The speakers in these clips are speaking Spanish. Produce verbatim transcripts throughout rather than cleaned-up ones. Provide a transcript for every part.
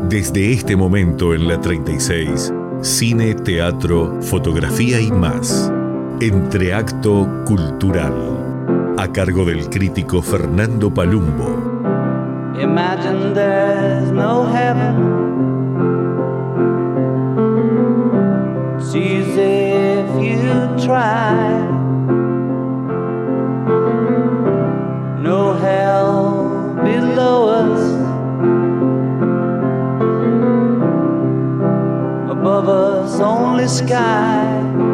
Desde este momento en la treinta y seis, cine, teatro, fotografía y más. Entreacto Cultural. A cargo del crítico Fernando Palumbo. Imagine there's no heaven. It's easy if you try. No hell below us. Above us only sky.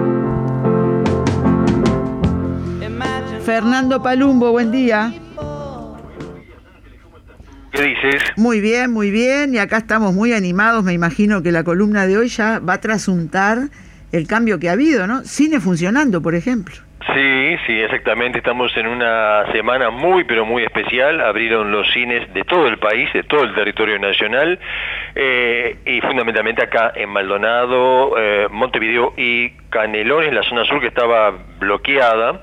Fernando Palumbo, buen día. ¿Qué dices? Muy bien, muy bien, y acá estamos muy animados. Me imagino que la columna de hoy ya va a trasuntar el cambio que ha habido, ¿no? Cine funcionando, por ejemplo. Sí, sí, exactamente. Estamos en una semana muy, pero muy especial. Abrieron los cines de todo el país, de todo el territorio nacional, eh, y fundamentalmente acá en Maldonado, eh, Montevideo y Canelones, la zona sur que estaba bloqueada.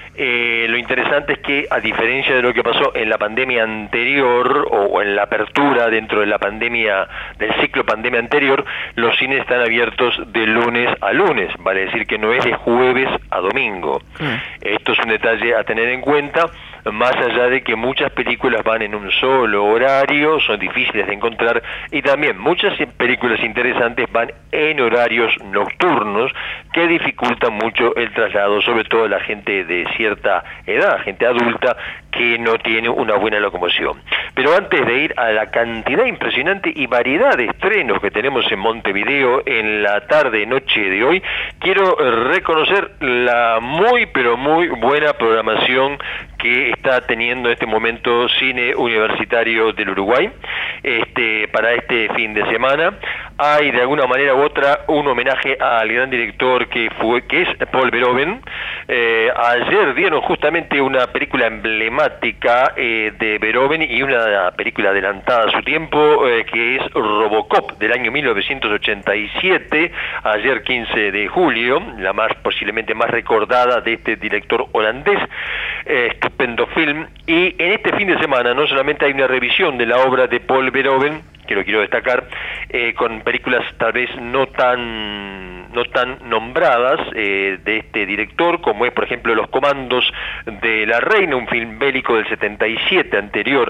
Eh, lo interesante es que, a diferencia de lo que pasó en la pandemia anterior o en la apertura dentro de la pandemia, del ciclo pandemia anterior, los cines están abiertos de lunes a lunes, vale decir que no es de jueves a domingo. Mm. Esto es un detalle a tener en cuenta, más allá de que muchas películas van en un solo horario, son difíciles de encontrar, y también muchas películas interesantes van en horarios nocturnos que dificultan mucho el traslado, sobre todo la gente de cierta edad, gente adulta que no tiene una buena locomoción. Pero antes de ir a la cantidad impresionante y variedad de estrenos que tenemos en Montevideo en la tarde noche de hoy, quiero reconocer la muy pero muy buena programación que está teniendo en este momento Cine Universitario del Uruguay. Este, para este fin de semana hay de alguna manera u otra un homenaje al gran director que fue que es Paul Verhoeven. Eh, ayer dieron justamente una película emblemática eh, de Verhoeven y una película adelantada a su tiempo, eh, que es Robocop, del año mil novecientos ochenta y siete, ayer quince de julio, la más posiblemente más recordada de este director holandés. Eh, estupendo film. Y en este fin de semana no solamente hay una revisión de la obra de Paul Verhoeven, que lo quiero destacar, eh, con películas tal vez no tan no tan nombradas eh, de este director, como es por ejemplo Los Comandos de la Reina, un film bélico del setenta y siete anterior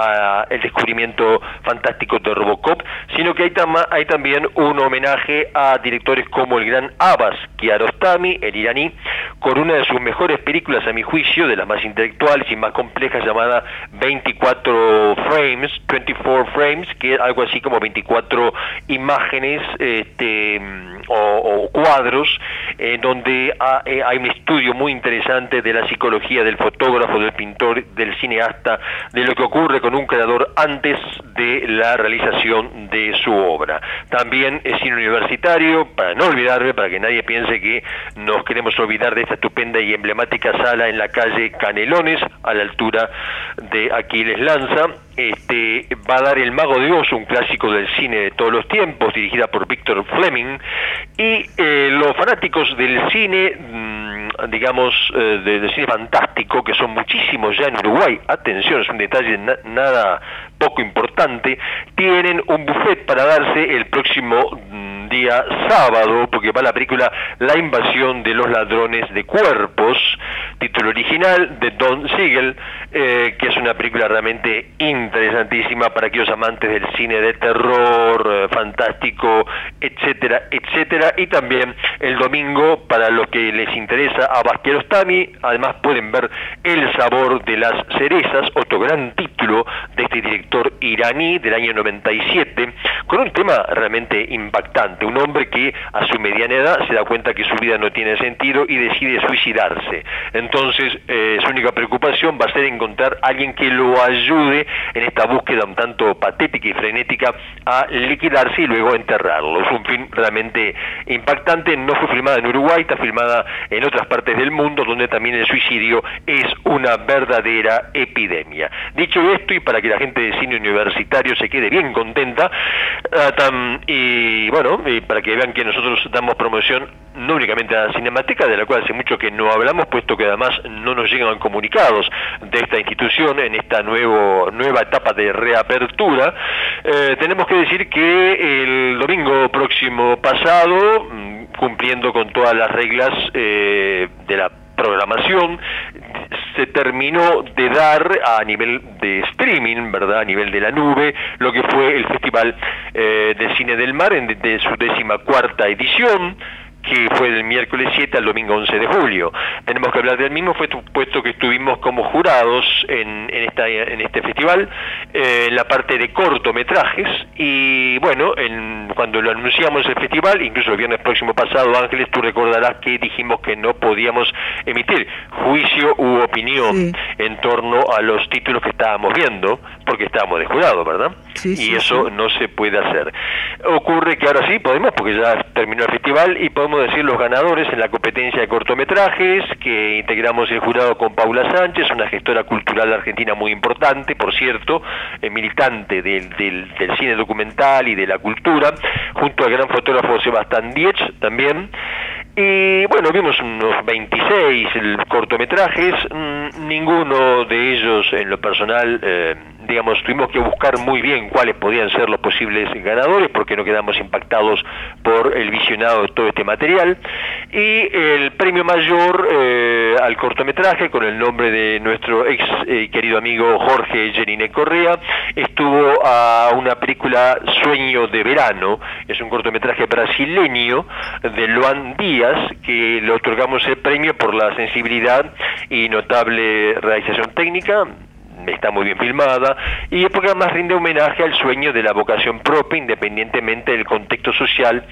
a el descubrimiento fantástico de Robocop, sino que hay, tam hay también un homenaje a directores como el gran Abbas Kiarostami, el iraní, con una de sus mejores películas a mi juicio, de las más intelectuales y más complejas, llamada veinticuatro frames, veinticuatro frames, que es algo así como veinticuatro imágenes este, o, o cuadros, eh, donde ha, eh, hay un estudio muy interesante de la psicología del fotógrafo, del pintor, del cineasta, de lo que ocurre con un creador antes de la realización de su obra. También es cine universitario, para no olvidarme, para que nadie piense que nos queremos olvidar de esta estupenda y emblemática sala en la calle Canelones, a la altura de Aquiles Lanza. Este, va a dar El Mago de Oz, un clásico del cine de todos los tiempos, dirigida por Victor Fleming, y eh, los fanáticos del cine, mmm, digamos, eh, de, de cine fantástico, que son muchísimos ya en Uruguay, atención, es un detalle na nada poco importante, tienen un buffet para darse el próximo mmm, día sábado, porque va la película La invasión de los ladrones de cuerpos, título original de Don Siegel, eh, que es una película realmente interesantísima para aquellos amantes del cine de terror, eh, fantástico, etcétera, etcétera. Y también el domingo, para los que les interesa Abbas Kiarostami, además pueden ver El sabor de las cerezas, otro gran título de este director iraní del año noventa y siete, con un tema realmente impactante. Un hombre que a su mediana edad se da cuenta que su vida no tiene sentido y decide suicidarse. Entonces, eh, su única preocupación va a ser encontrar a alguien que lo ayude en esta búsqueda un tanto patética y frenética a liquidarse y luego enterrarlo. Es un film realmente impactante. No fue filmada en Uruguay, está filmada en otras partes del mundo, donde también el suicidio es una verdadera epidemia. Dicho esto, y para que la gente de cine universitario se quede bien contenta, Uh, tam, y bueno, y para que vean que nosotros damos promoción no únicamente a la Cinemateca, de la cual hace mucho que no hablamos, puesto que además no nos llegan comunicados de esta institución en esta nuevo, nueva etapa de reapertura. Eh, tenemos que decir que el domingo próximo pasado, cumpliendo con todas las reglas eh, de la programación, se terminó de dar a nivel de streaming, ¿verdad?, a nivel de la nube, lo que fue el Festival eh, de Cine del Mar en de, de su décima cuarta edición, que fue del miércoles siete al domingo once de julio. Tenemos que hablar del mismo, fue puesto que estuvimos como jurados en, en, esta, en este festival, eh, en la parte de cortometrajes, y bueno, en, cuando lo anunciamos el festival, incluso el viernes próximo pasado, Ángeles, tú recordarás que dijimos que no podíamos emitir juicio u opinión sí. en torno a los títulos que estábamos viendo, porque estábamos de jurado, ¿verdad? Sí, y sí, eso sí. no se puede hacer. Ocurre que ahora sí podemos, porque ya terminó el festival, y podemos decir los ganadores en la competencia de cortometrajes, que integramos el jurado con Paula Sánchez, una gestora cultural argentina muy importante, por cierto, eh, militante del, del, del cine documental y de la cultura, junto al gran fotógrafo Sebastián Dietz también. Y bueno, vimos unos veintiséis cortometrajes, mmm, ninguno de ellos en lo personal, eh, digamos, tuvimos que buscar muy bien cuáles podían ser los posibles ganadores, porque no quedamos impactados por el visionado de todo este material. Y el premio mayor eh, al cortometraje, con el nombre de nuestro ex eh, querido amigo Jorge Jelinek Correa, estuvo a una película Sueño de Verano. Es un cortometraje brasileño de Luan Díaz, que le otorgamos el premio por la sensibilidad y notable realización técnica. Está muy bien filmada, y porque además rinde homenaje al sueño de la vocación propia, independientemente del contexto social,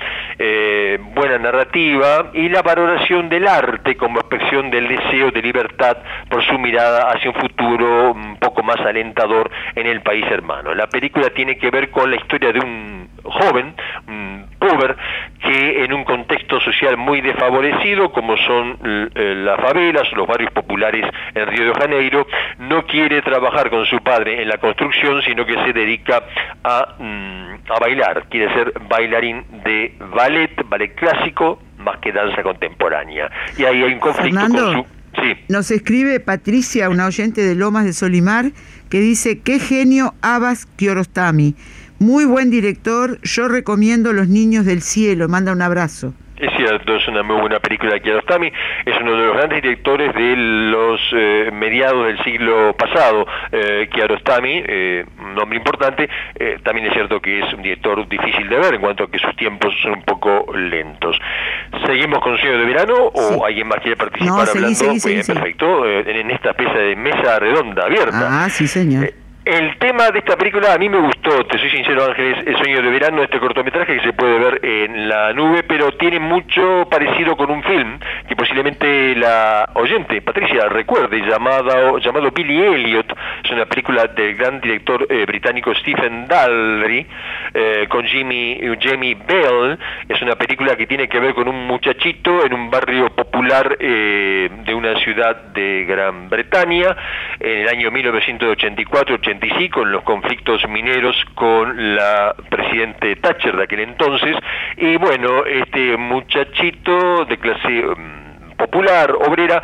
eh, buena narrativa y la valoración del arte como expresión del deseo de libertad por su mirada hacia un futuro un poco más alentador en el país hermano. La película tiene que ver con la historia de un joven, un pobre, que en un contexto social muy desfavorecido, como son eh, las favelas, los barrios populares en Río de Janeiro, no quiere trabajar con su padre en la construcción, sino que se dedica a, mm, a bailar, quiere ser bailarín de ballet, ballet clásico, más que danza contemporánea. Y ahí hay un conflicto Fernando, con su... Sí. Nos escribe Patricia, una oyente de Lomas de Solimar, que dice: qué genio Abbas Kiarostami, muy buen director, yo recomiendo Los Niños del Cielo, manda un abrazo. Es cierto, es una muy buena película de Kiarostami, es uno de los grandes directores de los eh, mediados del siglo pasado. eh, Kiarostami, eh, un nombre importante, eh, también es cierto que es un director difícil de ver en cuanto a que sus tiempos son un poco lentos. ¿Seguimos con Sueño de Verano o sí. alguien más quiere participar no, seguí, hablando? Seguí, seguí, Bien, seguí. Perfecto, eh, en esta especie de mesa redonda, abierta. Ah, sí señor. Eh, El tema de esta película a mí me gustó, te soy sincero, Ángeles, El Sueño de Verano, este cortometraje que se puede ver en la nube, pero tiene mucho parecido con un film que posiblemente la oyente, Patricia, recuerde, llamado, llamado Billy Elliot. Es una película del gran director eh, británico Stephen Daldry, eh, con Jimmy, Jamie Bell. Es una película que tiene que ver con un muchachito en un barrio popular eh, de una ciudad de Gran Bretaña, en el año mil novecientos ochenta y cuatro ochenta y cinco, en los conflictos mineros con la presidente Thatcher de aquel entonces. Y bueno, este muchachito de clase um, popular, obrera,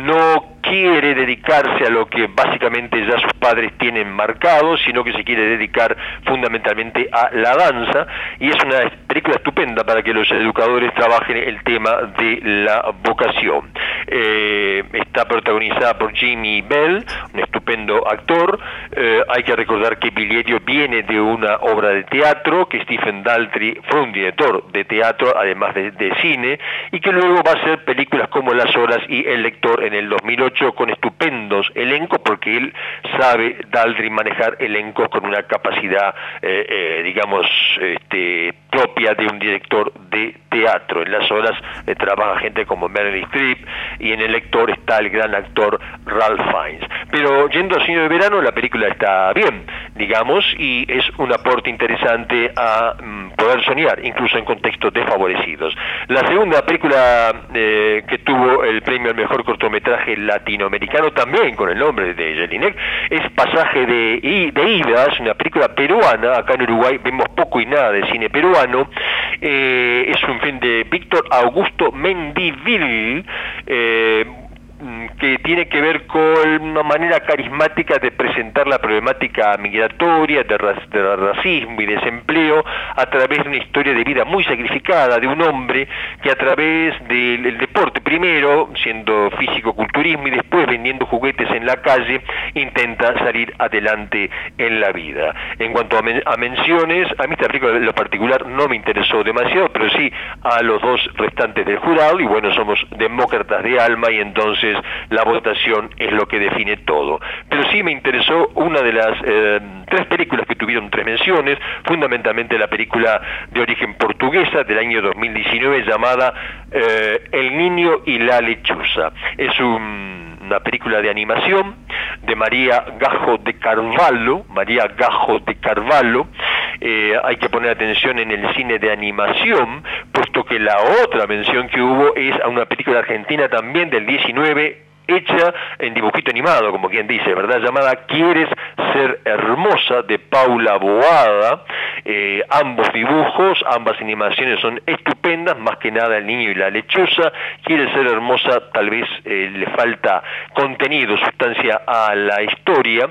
no quiere dedicarse a lo que básicamente ya sus padres tienen marcado, sino que se quiere dedicar fundamentalmente a la danza, y es una película estupenda para que los educadores trabajen el tema de la vocación. Eh, está protagonizada por Jimmy Bell, un estupendo actor. Eh, hay que recordar que Billy Elliot viene de una obra de teatro, que Stephen Daldry fue un director de teatro, además de, de cine, y que luego va a hacer películas como Las Horas y El Lector en el dos mil ocho, con estupendos elencos, porque él sabe, Daldry, manejar elencos con una capacidad, eh, eh, digamos, este, propia de un director de teatro. En Las Horas eh, trabaja gente como Meryl Streep, y en El Lector está el gran actor Ralph Fiennes. Pero yendo al Sueño de Verano, la película está bien. digamos, y es un aporte interesante a mm, poder soñar, incluso en contextos desfavorecidos. La segunda película eh, que tuvo el premio al mejor cortometraje latinoamericano, también con el nombre de Jelinek, es Pasaje de, de Ida, es una película peruana. Acá en Uruguay vemos poco y nada de cine peruano. Eh, es un film de Víctor Augusto Mendivil, eh, que tiene que ver con una manera carismática de presentar la problemática migratoria, de, ra de racismo y desempleo a través de una historia de vida muy sacrificada de un hombre que a través del, del deporte, primero siendo físico-culturismo y después vendiendo juguetes en la calle, intenta salir adelante en la vida. En cuanto a, men a menciones, a mí esta película en lo particular no me interesó demasiado, pero sí a los dos restantes del jurado, y bueno, somos demócratas de alma y entonces la votación es lo que define todo. Pero sí me interesó una de las eh, tres películas que tuvieron tres menciones, fundamentalmente la película de origen portuguesa del año dos mil diecinueve llamada eh, El niño y la lechuza. Es un, una película de animación de María Gajo de Carvalho, María Gajo de Carvalho. Eh, hay que poner atención en el cine de animación, puesto que la otra mención que hubo es a una película argentina también del diecinueve, hecha en dibujito animado, como quien dice, ¿verdad? Llamada ¿Quieres ser hermosa?, de Paula Boada. Eh, ambos dibujos, ambas animaciones son estupendas, más que nada El niño y la lechuza. ¿Quieres ser hermosa? Tal vez eh, le falta contenido, sustancia a la historia.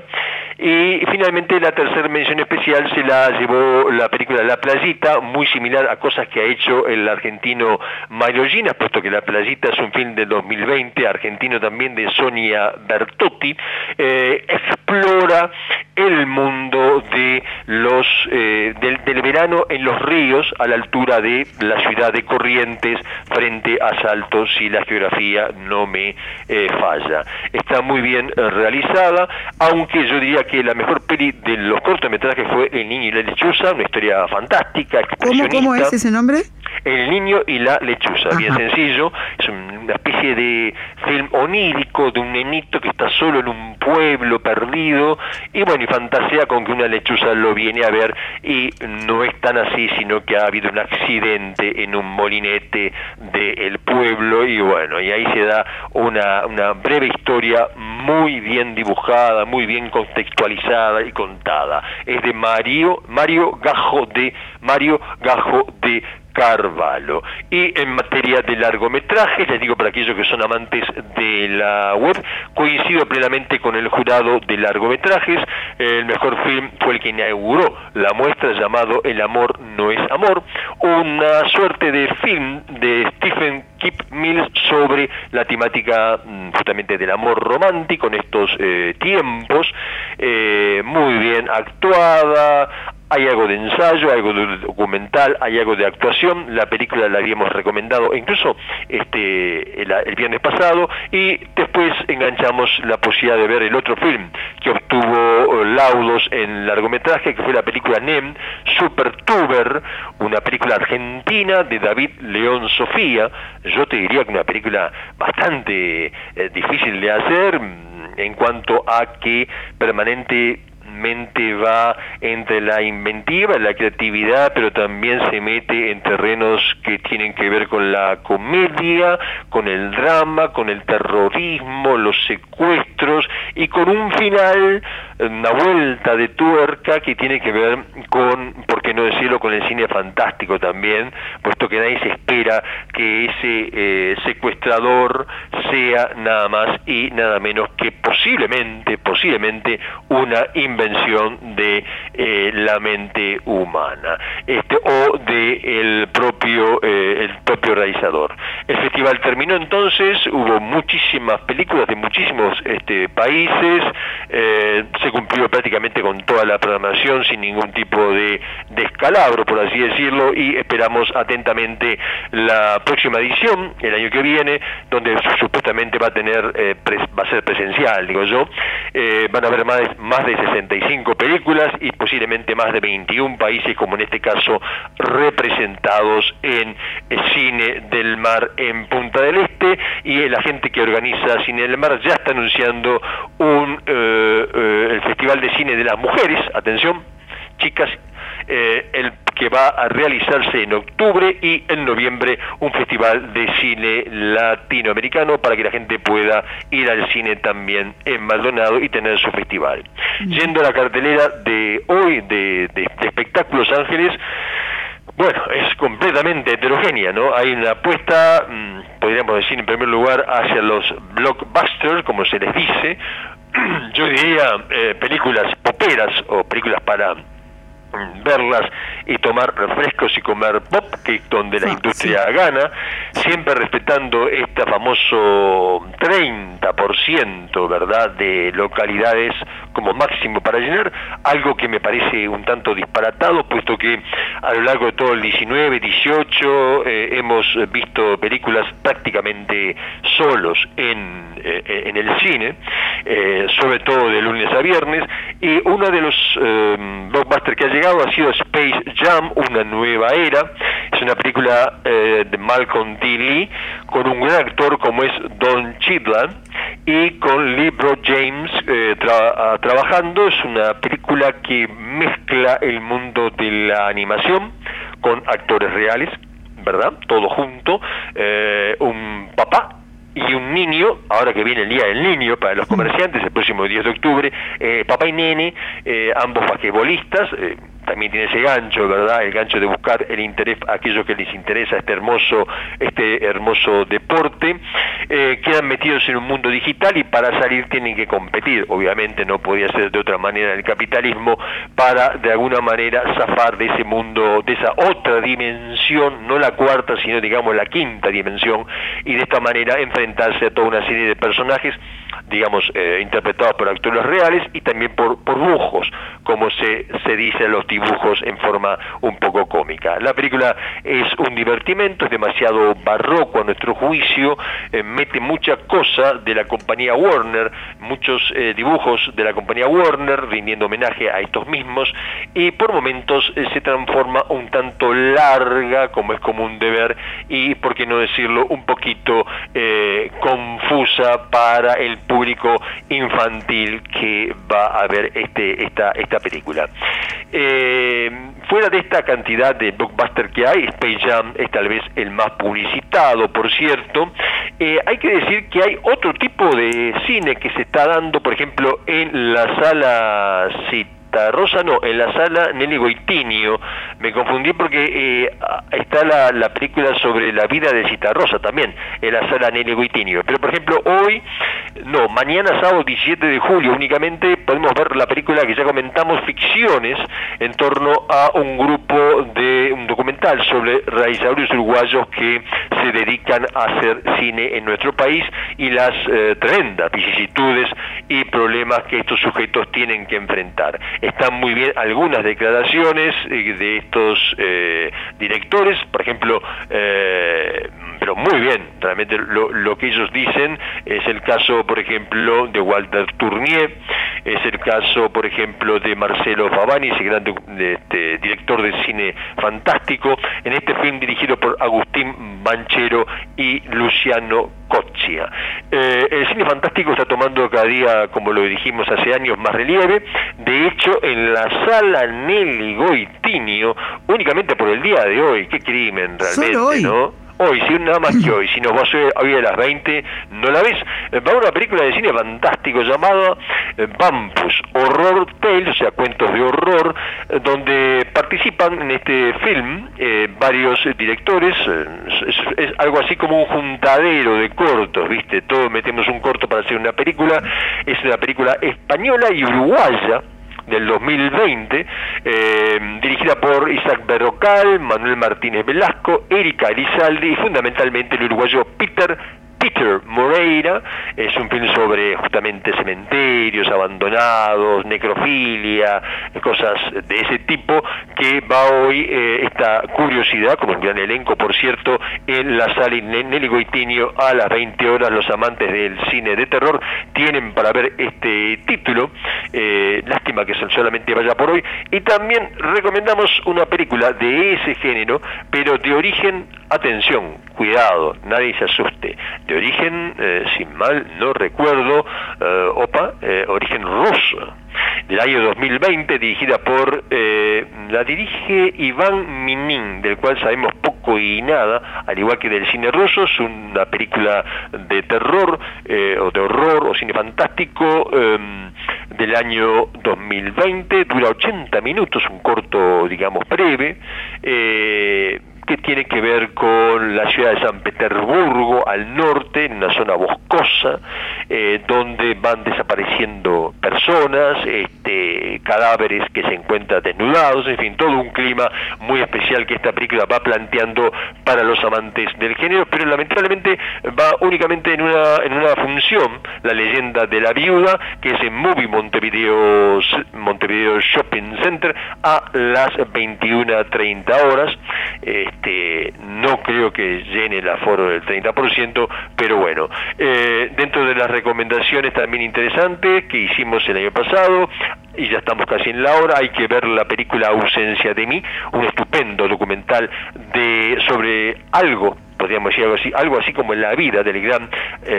Y finalmente la tercera mención especial se la llevó la película La Playita, muy similar a cosas que ha hecho el argentino Mario Gina, puesto que La Playita es un film de dos mil veinte, argentino también, de Sonia Bertotti. Eh, explora el mundo de los eh, del, del verano en los ríos a la altura de la ciudad de Corrientes frente a Salto, si la geografía no me eh, falla. Está muy bien eh, realizada, aunque yo diría que la mejor peli de los cortometrajes fue El niño y la lechuza, una historia fantástica, ¿Cómo, ¿Cómo es ese nombre? El niño y la lechuza. Ajá. Bien sencillo, es una especie de film onírico de un nenito que está solo en un pueblo perdido y bueno, y fantasea con que una lechuza lo viene a ver, y no es tan así, sino que ha habido un accidente en un molinete del pueblo y bueno, y ahí se da una, una breve historia muy bien dibujada, muy bien contextualizada y contada. Es de Mario, Mario Gajo de Mario Gajo de Carvalho. Y en materia de largometrajes, les digo para aquellos que son amantes de la web, coincido plenamente con el jurado de largometrajes. El mejor film fue el que inauguró la muestra, llamado El amor no es amor, una suerte de film de Stephen Kip Mills sobre la temática justamente del amor romántico en estos eh, tiempos, eh, muy bien actuada. Hay algo de ensayo, algo de documental, hay algo de actuación. La película la habíamos recomendado incluso este el, el viernes pasado, y después enganchamos la posibilidad de ver el otro film que obtuvo laudos en largometraje, que fue la película Nem, Supertuber, una película argentina de David León Sofía. Yo te diría que una película bastante eh, difícil de hacer, en cuanto a que permanente mente va entre la inventiva, la creatividad, pero también se mete en terrenos que tienen que ver con la comedia, con el drama, con el terrorismo, los secuestros, y con un final, una vuelta de tuerca que tiene que ver con, por qué no decirlo, con el cine fantástico también, puesto que nadie se espera que ese eh, secuestrador sea nada más y nada menos que posiblemente, posiblemente una invención de eh, la mente humana, este o de el propio eh, el propio realizador. El festival terminó entonces, hubo muchísimas películas de muchísimos este, países, eh, se cumplió prácticamente con toda la programación sin ningún tipo de descalabro, por así decirlo, y esperamos atentamente la próxima edición el año que viene, donde supuestamente va a tener eh, pres, va a ser presencial, digo yo. Eh, van a haber más de, más de sesenta treinta y cinco películas y posiblemente más de veintiún países, como en este caso, representados en el Cine del Mar en Punta del Este, y la gente que organiza Cine del Mar ya está anunciando un eh, eh, el Festival de Cine de las Mujeres, atención, chicas, eh, el que va a realizarse en octubre, y en noviembre un festival de cine latinoamericano para que la gente pueda ir al cine también en Maldonado y tener su festival. Mm. Yendo a la cartelera de hoy de, de, de Espectáculos Ángeles, bueno, es completamente heterogénea, ¿no? Hay una apuesta, mmm, podríamos decir en primer lugar, hacia los blockbusters, como se les dice, yo diría eh, películas poperas o películas para verlas y tomar refrescos y comer pop, que es donde la sí, industria sí. gana, siempre respetando este famoso treinta por ciento, ¿verdad?, de localidades como máximo para llenar, algo que me parece un tanto disparatado, puesto que a lo largo de todo el diecinueve, dieciocho eh, hemos visto películas prácticamente solos en, eh, en el cine, eh, sobre todo de lunes a viernes, y uno de los eh, blockbusters que ha llegado ha sido Space Jam, una nueva era. Es una película eh, de Malcolm D. Lee, con un gran actor como es Don Cheadle, y con LeBron James eh, tra trabajando. Es una película que mezcla el mundo de la animación con actores reales, ¿verdad? Todo junto, eh, un papá y un niño, ahora que viene el Día del Niño para los comerciantes, el próximo diez de octubre, eh, papá y nene, eh, ambos basquetbolistas, eh, también tiene ese gancho, ¿verdad?, el gancho de buscar el interés a aquellos que les interesa este hermoso, este hermoso deporte, eh, quedan metidos en un mundo digital y para salir tienen que competir, obviamente no podía ser de otra manera en el capitalismo, para de alguna manera zafar de ese mundo, de esa otra dimensión, no la cuarta, sino digamos la quinta dimensión, y de esta manera enfrentarse a toda una serie de personajes, digamos, eh, interpretados por actores reales y también por, por dibujos, como se, se dice en los dibujos en forma un poco cómica. La película es un divertimento, es demasiado barroco a nuestro juicio, eh, mete mucha cosa de la compañía Warner, muchos eh, dibujos de la compañía Warner, rindiendo homenaje a estos mismos, y por momentos eh, se transforma un tanto larga, como es común de ver, y, por qué no decirlo, un poquito eh, confusa para el público infantil que va a ver este esta esta película. Eh, fuera de esta cantidad de blockbuster que hay, Space Jam es tal vez el más publicitado, por cierto. Eh, hay que decir que hay otro tipo de cine que se está dando, por ejemplo, en la sala Citarrosa, no, en la sala Nelly Goitinio. Me confundí porque eh, está la, la película sobre la vida de Citarrosa también, en la sala Nelly Goitinio. Pero, por ejemplo, hoy, no, mañana sábado diecisiete de julio únicamente podemos ver la película que ya comentamos, Ficciones, en torno a un grupo de un documental sobre realizadores uruguayos que se dedican a hacer cine en nuestro país y las eh, tremendas vicisitudes y problemas que estos sujetos tienen que enfrentar. Están muy bien algunas declaraciones de estos eh, directores, por ejemplo, eh, pero muy bien, realmente lo, lo que ellos dicen es el caso, por ejemplo, de Walter Tournier, es el caso, por ejemplo, de Marcelo Favani, ese gran de, este, director de cine fantástico, en este film dirigido por Agustín Banchero y Luciano Coccia. Eh, el cine fantástico está tomando cada día, como lo dijimos hace años, más relieve. De hecho, en la sala Nelly Goitinio, únicamente por el día de hoy, qué crimen realmente, ¿Solo hoy? ¿no? Hoy, sí, nada más que hoy. Si nos vas a hoy a las veinte, no la ves. Va una película de cine fantástico llamada Vampus Horror Tales, o sea, cuentos de horror, donde participan en este film eh, varios directores. Es, es algo así como un juntadero de cortos, ¿viste? Todos metemos un corto para hacer una película. Es una película española y uruguaya del dos mil veinte, eh, dirigida por Isaac Berrocal, Manuel Martínez Velasco, Erika Elizalde y fundamentalmente el uruguayo Peter Peter Moreira. Es un film sobre justamente cementerios abandonados, necrofilia, cosas de ese tipo, que va hoy eh, esta curiosidad, como un gran elenco por cierto, en la sala Nelly Goitinho a las veinte horas. Los amantes del cine de terror tienen para ver este título, eh, lástima que solamente vaya por hoy. Y también recomendamos una película de ese género, pero de origen, atención, cuidado, nadie se asuste, de origen, eh, si mal no recuerdo, eh, opa, eh, origen ruso, del año dos mil veinte, dirigida por, eh, la dirige Iván Minin, del cual sabemos poco y nada, al igual que del cine ruso. Es una película de terror, eh, o de horror, o cine fantástico, eh, del año dos mil veinte, dura ochenta minutos, un corto, digamos, breve, eh, que tiene que ver con la ciudad de San Petersburgo, al norte, en una zona boscosa, eh, donde van desapareciendo personas, este, cadáveres que se encuentran desnudados, en fin, todo un clima muy especial que esta película va planteando para los amantes del género, pero lamentablemente va únicamente en una, en una función, La leyenda de la viuda, que es en Movie Montevideo, Montevideo Shopping Center, a las veintiuna treinta horas. Este, no creo que llene el aforo del treinta por ciento, pero bueno, eh, dentro de las recomendaciones también interesantes que hicimos el año pasado, y ya estamos casi en la hora, hay que ver la película Ausencia de mí, un estupendo documental de sobre algo, podríamos decir algo así, algo así como en la vida del gran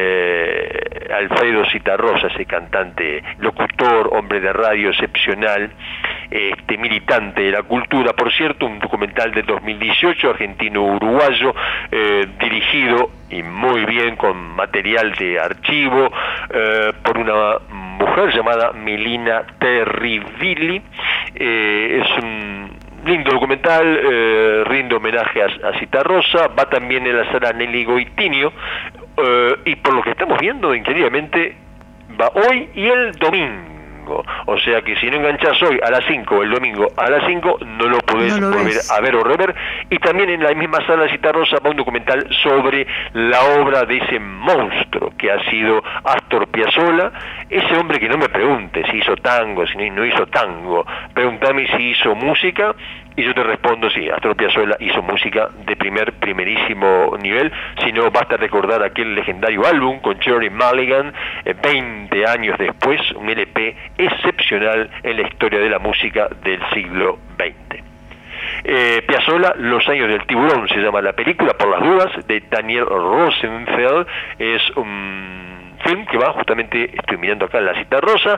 eh, Alfredo Zitarrosa, ese cantante, locutor, hombre de radio excepcional, este militante de la cultura, por cierto, un documental de dos mil dieciocho, argentino-uruguayo, eh, dirigido y muy bien, con material de archivo, eh, por una mujer llamada Melina Terrivilli. Eh, es un lindo documental, eh, rinde homenaje a, a Zitarrosa, va también en la sala Nelly Goitinho, eh, y por lo que estamos viendo, increíblemente, va hoy y el domingo. O sea que si no enganchás hoy a las cinco o el domingo a las cinco, no lo podés no lo volver ves. a ver o rever. Y también en la misma sala de Zitarrosa va un documental sobre la obra de ese monstruo que ha sido Astor Piazzolla, ese hombre que no me pregunte si hizo tango, si no hizo tango, pregúntame si hizo música, y yo te respondo sí, Astor Piazzolla hizo música de primer, primerísimo nivel. Si no, basta recordar aquel legendario álbum con Cherry Mulligan, eh, veinte años después, un L P excepcional en la historia de la música del siglo veinte. Eh, Piazzolla, Los años del tiburón se llama la película, por las dudas, de Daniel Rosenfeld. Es un film que va justamente, estoy mirando acá en la Zitarrosa,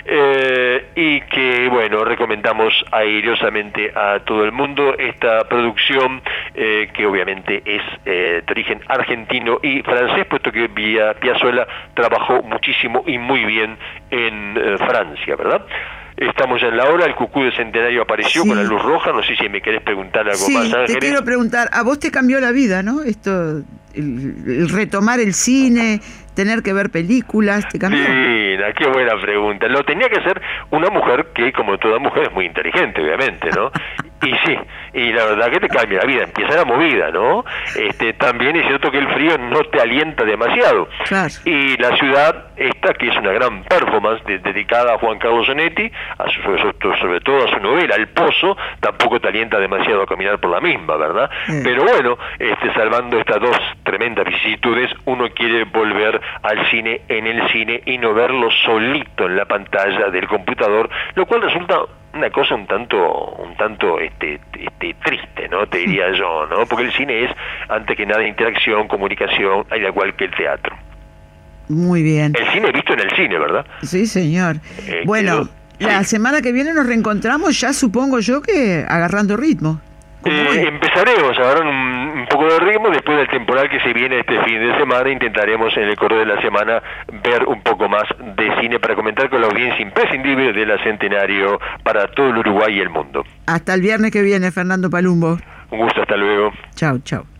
eh, y que bueno, recomendamos airosamente a todo el mundo esta producción, eh, que obviamente es eh, de origen argentino y francés, puesto que Piazzolla trabajó muchísimo y muy bien en eh, Francia, ¿verdad? Estamos ya en la hora, el cucú de centenario apareció, sí, con la luz roja, no sé si me querés preguntar algo sí, más, Ángeles. Sí, te quiero preguntar, a vos te cambió la vida, ¿no? Esto, el, el retomar el cine, tener que ver películas, ¿te cambió? Sí, qué buena pregunta. Lo tenía que hacer una mujer que, como toda mujer, es muy inteligente, obviamente, ¿no? Y sí, y la verdad que te cambia la vida, empieza la movida, ¿no? Este, también es cierto que el frío no te alienta demasiado. Claro. Y la ciudad esta, que es una gran performance de, dedicada a Juan Carlos Onetti, a su, sobre, sobre todo a su novela El Pozo, tampoco te alienta demasiado a caminar por la misma, ¿verdad? Sí. Pero bueno, este, salvando estas dos tremendas vicisitudes, uno quiere volver al cine en el cine y no verlo solito en la pantalla del computador, lo cual resulta una cosa un tanto un tanto este, este triste, ¿no? Te diría yo, ¿no? Porque el cine es, antes que nada, interacción, comunicación, al igual que el teatro. Muy bien. El cine visto en el cine, ¿verdad? Sí, señor. Eh, bueno, quedó, la sí. semana que viene nos reencontramos, ya supongo yo que agarrando ritmo. Eh, empezaremos a agarrar un, un poco de ritmo después del temporal que se viene este fin de semana. Intentaremos en el correo de la semana ver un poco más de cine para comentar con la audiencia imprescindible de la Centenario para todo el Uruguay y el mundo. Hasta el viernes que viene, Fernando Palumbo. Un gusto, hasta luego. Chau, chau.